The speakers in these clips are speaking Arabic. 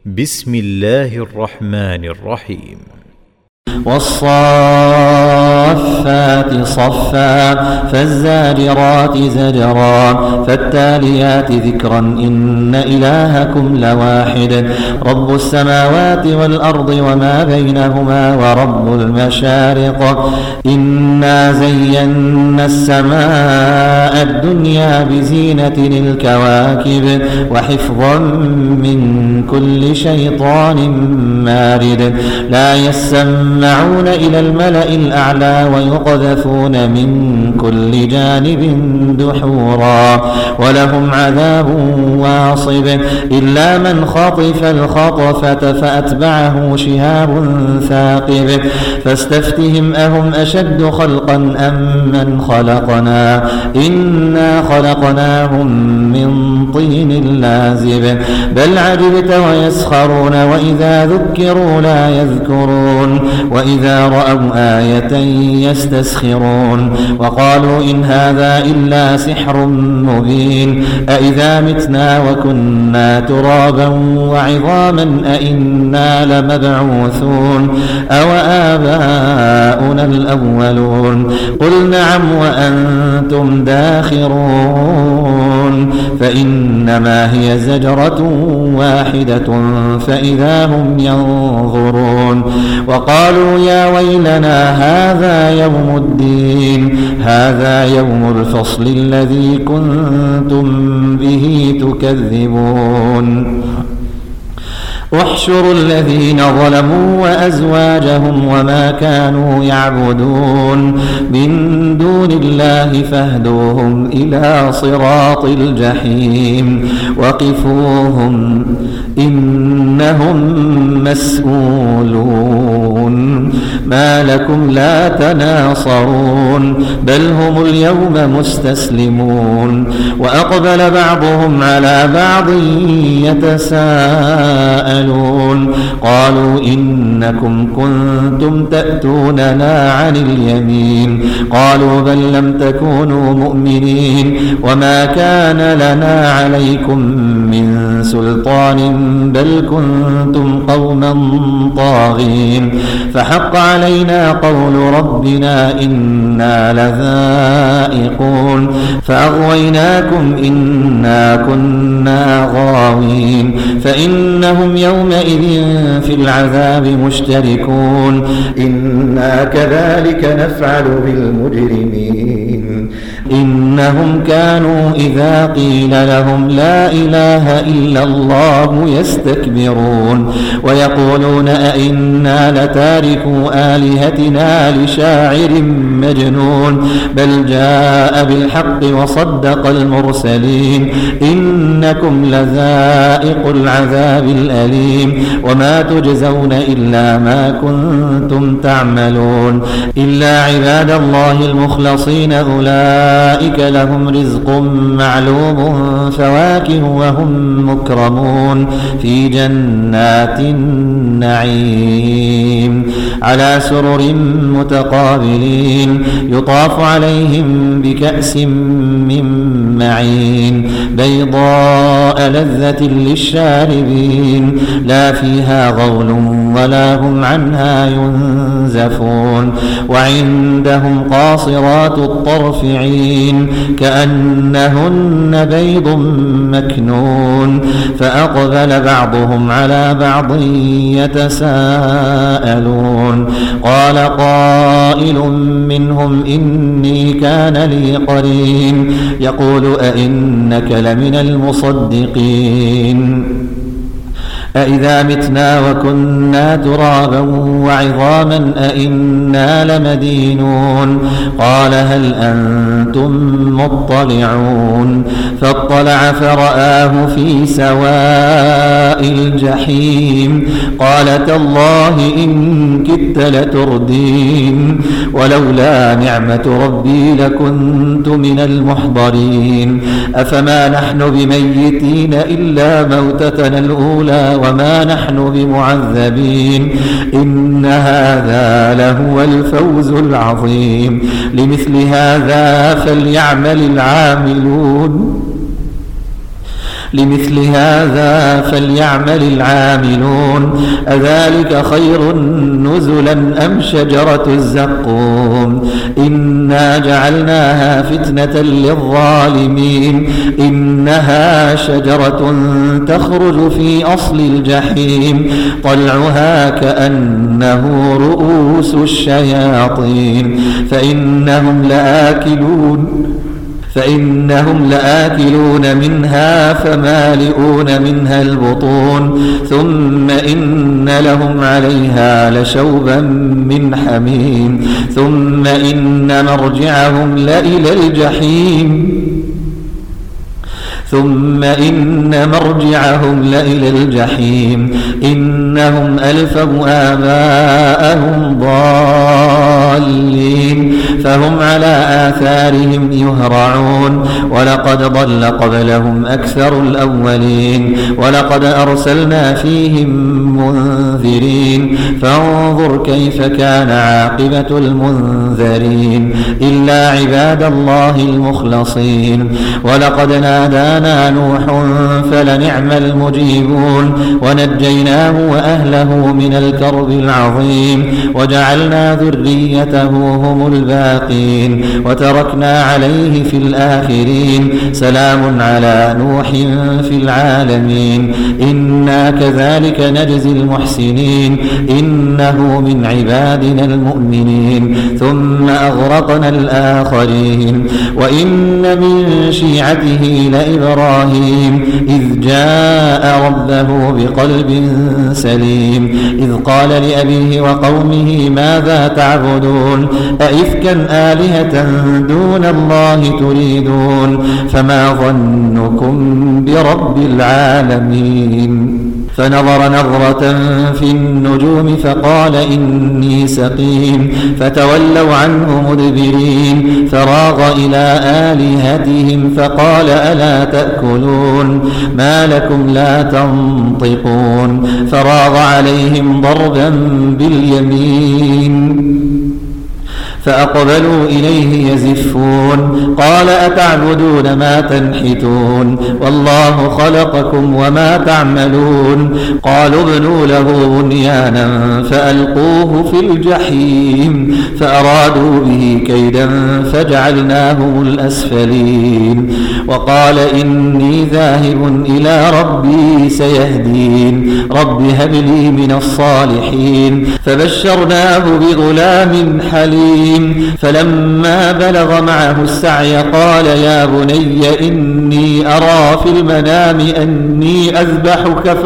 بسم الله الرحمن الرحيم. والصافات صفا فالزاجرات زجرا فالتاليات ذكرا إن إلهكم لواحد رب السماوات والأرض وما بينهما ورب المشارق إنا زينا السماء الدنيا بزينة الكواكب وحفظا من كل شيطان مارد لا يسمعون إلى الملأ الأعلى ويقذفون من كل جانب دحورا ولهم عذاب واصب إلا من خطف الخطفة فأتبعه شهاب ثاقب فاستفتهم أهم أشد خلقا أم من خلقنا إنا خلقناهم من طين لازب بل عجبت ويسخرون وإذا ذكروا لا يذكرون وإذا رأوا آية يستسخرون وقالوا إن هذا إلا سحر مبين أإذا متنا وكنا ترابا وعظاما أإنا لمبعوثون أو آباؤنا الأولون قل نعم وأنتم داخرون فإنما هي زجرة واحدة فإذا هم ينظرون وقالوا يا ويلنا هذا يوم الدين هذا يوم الفصل الذي كنتم به تكذبون واحشروا الذين ظلموا وأزواجهم وما كانوا يعبدون من دون الله فاهدوهم إلى صراط الجحيم وقفوهم إنهم مسؤولون ما لكم لا تناصرون بل هم اليوم مستسلمون وأقبل بعضهم على بعض يتساءلون قالوا إنكم كنتم تأتوننا عن اليمين قالوا بل لم تكونوا مؤمنين وما كان لنا عليكم من سلطان بل كنتم قوما طاغين فحق علينا قول ربنا إنا لذائقون فأغويناكم إنا كنا غاوين فإنهم يومئذ في العذاب مشتركون إنا كذلك نفعل بالمجرمين إنهم كانوا إذا قيل لهم لا إله إلا الله يستكبرون ويقولون أئنا لتاركوا آلهتنا لشاعر مجنون بل جاء بالحق وصدق المرسلين إنكم لذائق العذاب الأليم وما تجزون إلا ما كنتم تعملون إلا عباد الله المخلصين أولئك لهم رزق معلوم فواكه وهم مكرمون في جنات النعيم على سرر متقابلين يطاف عليهم بكأس من معين بيضاء لذة للشاربين لا فيها غول ولا هم عنها ينزفون وعندهم قاصرات الطرف عين كأنهن بيض مكنون فأقبل بعضهم على بعض يتساءلون قال قائل منهم إني كان لي قرين يقول أئنك لمن المصدقين أإذا متنا وكنا ترابا وعظاما أئنا لمدينون قال هل أنتم مطلعون فاطلع فرآه في سواء الجحيم قال تالله إن كدت لتردين ولولا نعمة ربي لكنت من المحضرين أفما نحن بميتين إلا موتتنا الأولى وما نحن بمعذبين إن هذا لهو الفوز العظيم لمثل هذا فليعمل العاملون لمثل هذا فليعمل العاملون أذلك خير نزلا أم شجرة الزقوم إنا جعلناها فتنة للظالمين إنها شجرة تخرج في أصل الجحيم طلعها كأنه رؤوس الشياطين فإنهم لآكلون منها فمالئون منها البطون ثم إن لهم عليها لشوبا من حميم ثم إن مرجعهم لإلى الجحيم إنهم ألفوا آباءهم ضالين فهم على آثارهم يهرعون ولقد ضل قبلهم أكثر الأولين ولقد أرسلنا فيهم منذرين فانظر كيف كان عاقبة المنذرين إلا عباد الله المخلصين ولقد نادانا نوح فلنعم المجيبون ونجيناه وأهله من الكرب العظيم وجعلنا ذريته هم الباقين وتركنا عليه في الآخرين سلام على نوح في العالمين إنا كذلك نجزي المحسنين إنه من عبادنا المؤمنين ثم أغرقنا الآخرين وإن من شيعته لإبراهيم إذ جاء ربه بقلب سليم إذ قال لأبيه وقومه ماذا تعبدون أئفكا آلهة دون الله تريدون فما ظنكم برب العالمين فنظر نظرة في النجوم فقال إني سقيم فتولوا عنه مدبرين فراغ إلى آلهتهم فقال ألا تأكلون ما لكم لا تنطقون فراغ عليهم ضربا باليمين فأقبلوا إليه يزفون قال أتعبدون ما تنحتون والله خلقكم وما تعملون قالوا ابنوا له بنيانا فألقوه في الجحيم فأرادوا به كيدا فجعلناهم الأسفلين وقال إني ذاهب إلى ربي سيهدين رب هب لي من الصالحين فبشرناه بغلام حليم فلما بلغ معه السعي قال يا بني إني أرى في المنام أني أذبحك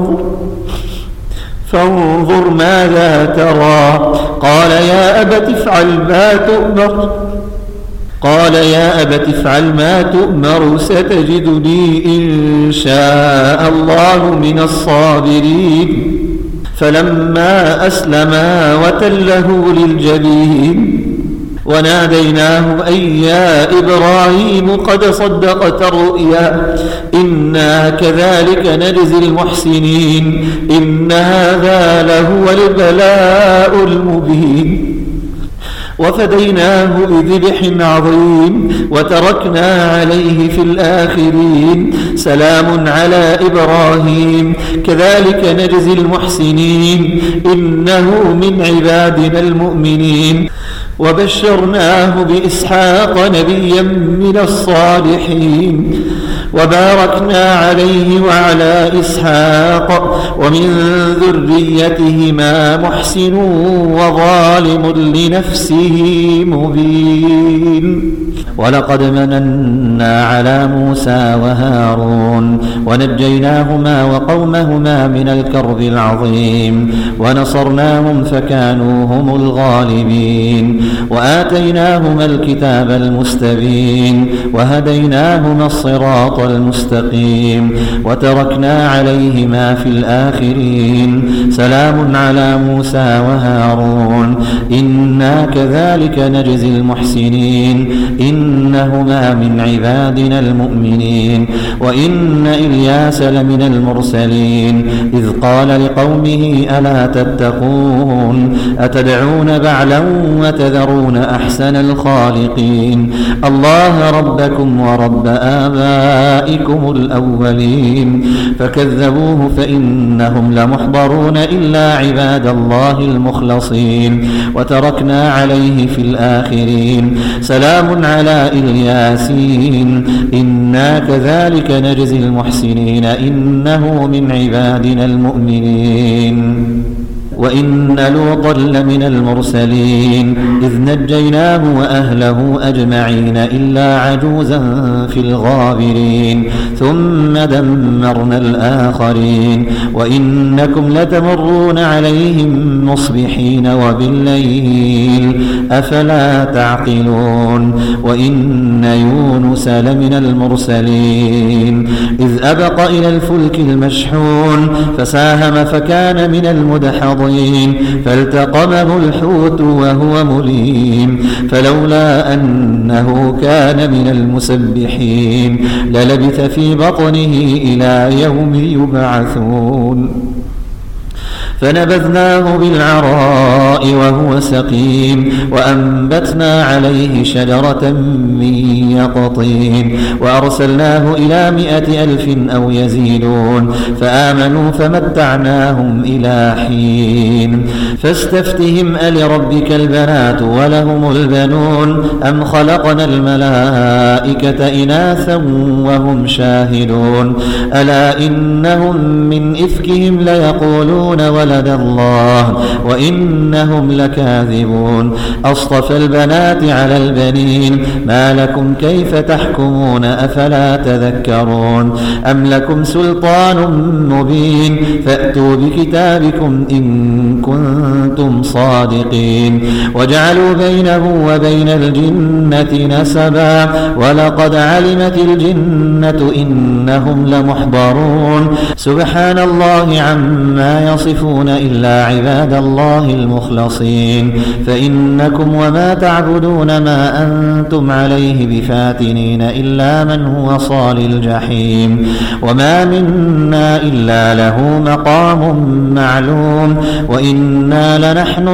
فانظر ماذا ترى قال يا أبت افعل ما تؤمر ستجدني إن شاء الله من الصابرين فلما أسلما وتله للجبين وناديناه أي يا إبراهيم قد صدقت الرؤيا إنا كذلك نجزي المحسنين إن هذا لهو البلاء المبين وفديناه بذبح عظيم وتركنا عليه في الآخرين سلام على إبراهيم كذلك نجزي المحسنين إنه من عبادنا المؤمنين وبشرناه بإسحاق نبيا من الصالحين وباركنا عليه وعلى إسحاق ومن ذريتهما محسن وظالم لنفسه مبين ولقد مننا على موسى وهارون ونجيناهما وقومهما من الكرب العظيم ونصرناهم فكانوا هم الغالبين وآتيناهما الكتاب المستبين وهديناهما الصراط المستقيم وتركنا عليهما في الآخرين سلام على موسى وهارون إنا كذلك نجزي المحسنين إنهما من عبادنا المؤمنين وإن إلياس لمن المرسلين إذ قال لقومه ألا تتقون أتدعون بعلا وتذرون أحسن الخالقين الله ربكم ورب آبائكم الأولين فكذبوه فإنهم لمحضرون إلا عباد الله المخلصين وتركنا عليه في الآخرين سلام على الياسين إنا كذلك نجزي المحسنين إنه من عبادنا المؤمنين وإن لوطا لمن المرسلين إذ نجيناه وأهله أجمعين إلا عجوزا في الغابرين ثم دمرنا الآخرين وإنكم لتمرون عليهم مصبحين وبالليل أفلا تعقلون وإن يونس لمن المرسلين إذ أبق إلى الفلك المشحون فساهم فكان من المدحضين فالتقمه الحوت وهو مليم فلولا أنه كان من المسبحين للبث في بطنه إلى يوم يبعثون فنبذناه بالعراء وهو سقيم وأنبتنا عليه شجرة من يقطين وأرسلناه إلى 100,000 أو يزيدون فآمنوا فمتعناهم إلى حين فاستفتهم ألربك البنات ولهم البنون أم خلقنا الملائكة إناثا وهم شاهدون ألا إنهم من إفكهم ليقولون ولد الله وإنهم لكاذبون أصطفى البنات على البنين ما لكم كيف تحكمون أفلا تذكرون أم لكم سلطان مبين فأتوا بكتابكم إن كنتم صادقين وجعلوا بينه وبين الجنة نسبا ولقد علمت الجنة إنهم لمحضرون سبحان الله عما يصفون إلا عباد الله المخلصين فإنكم وما تعبدون ما أنتم عليه بفاتنين إلا من هو صال الجحيم وما منا إلا له مقام معلوم وإنا لنحن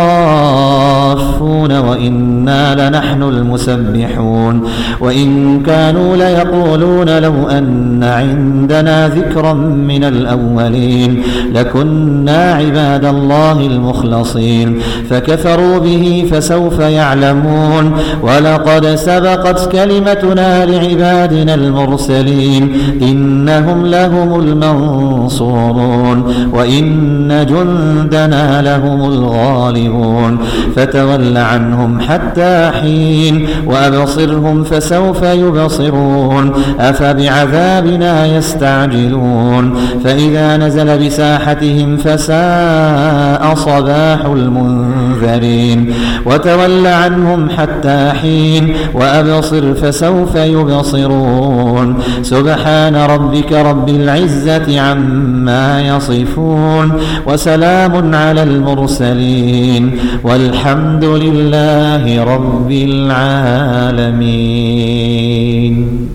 الصافون وإنا لنحن المسبحون وإن كانوا ليقولون لو أن عندنا ذكرا من الأولين لكنا عباد الله المخلصين فكفروا به فسوف يعلمون ولقد سبقت كلمتنا لعبادنا المرسلين إنهم لهم المنصورون وإن جندنا لهم الغالبون فتول عنهم حتى حين وأبصرهم فسوف يبصرون أفبعذابنا يستعجلون فإذا نزل بساحتهم فساء صباح المنذرين وتول عنهم حتى حين وأبصر فسوف يبصرون سبحان ربك رب العزة عما يصفون وسلام على المرسلين والحمد لله رب العالمين.